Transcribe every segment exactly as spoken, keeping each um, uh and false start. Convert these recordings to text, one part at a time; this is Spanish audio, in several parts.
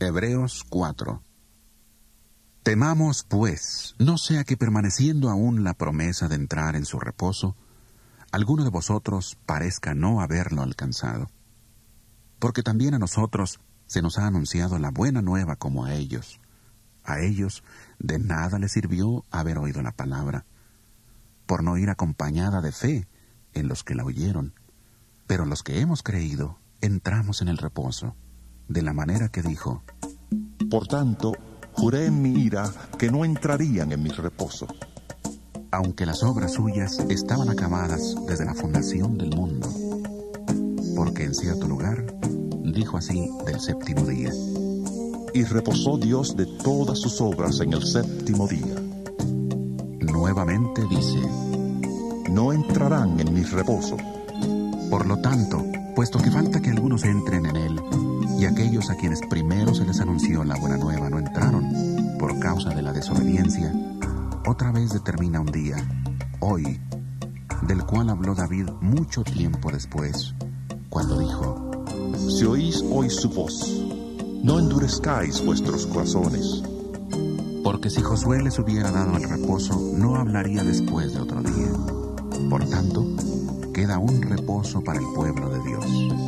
Hebreos cuatro. Temamos, pues, no sea que permaneciendo aún la promesa de entrar en su reposo, alguno de vosotros parezca no haberlo alcanzado. Porque también a nosotros se nos ha anunciado la buena nueva como a ellos. A ellos de nada les sirvió haber oído la palabra, por no ir acompañada de fe en los que la oyeron. Pero los que hemos creído, entramos en el reposo, de la manera que dijo: Por tanto, juré en mi ira que no entrarían en mi reposo. Aunque las obras suyas estaban acabadas desde la fundación del mundo. Porque en cierto lugar dijo así del séptimo día: Y reposó Dios de todas sus obras en el séptimo día. Nuevamente dice: No entrarán en mi reposo. Por lo tanto, puesto que falta que algunos entren en él, y aquellos a quienes primero se les anunció la buena nueva no entraron, por causa de la desobediencia, otra vez determina un día, hoy, del cual habló David mucho tiempo después, cuando dijo: Si oís hoy su voz, no endurezcáis vuestros corazones. Porque si Josué les hubiera dado el reposo, no hablaría después de otro día. Por tanto, queda un reposo para el pueblo de Dios.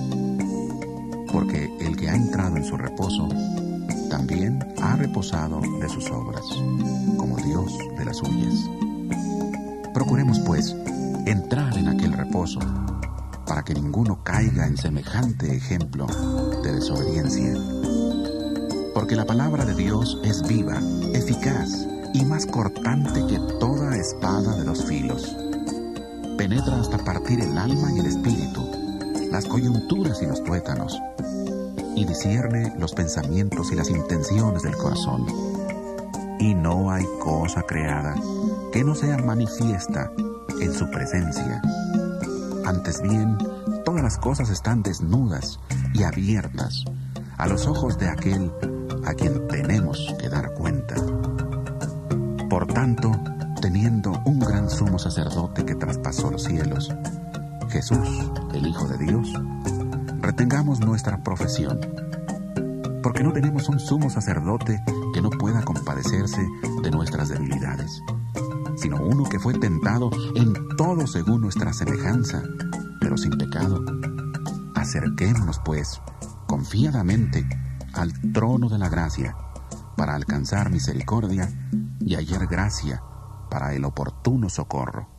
Porque el que ha entrado en su reposo, también ha reposado de sus obras, como Dios de las suyas. Procuremos, pues, entrar en aquel reposo, para que ninguno caiga en semejante ejemplo de desobediencia. Porque la palabra de Dios es viva, eficaz y más cortante que toda espada de dos filos. Penetra hasta partir el alma y el espíritu, las coyunturas y los tuétanos, y discierne los pensamientos y las intenciones del corazón. Y no hay cosa creada que no sea manifiesta en su presencia. Antes bien, todas las cosas están desnudas y abiertas a los ojos de aquel a quien tenemos que dar cuenta. Por tanto, teniendo un gran sumo sacerdote que traspasó los cielos, Jesús, el Hijo de Dios, retengamos nuestra profesión, porque no tenemos un sumo sacerdote que no pueda compadecerse de nuestras debilidades, sino uno que fue tentado en todo según nuestra semejanza, pero sin pecado. Acerquémonos, pues, confiadamente al trono de la gracia, para alcanzar misericordia y hallar gracia para el oportuno socorro.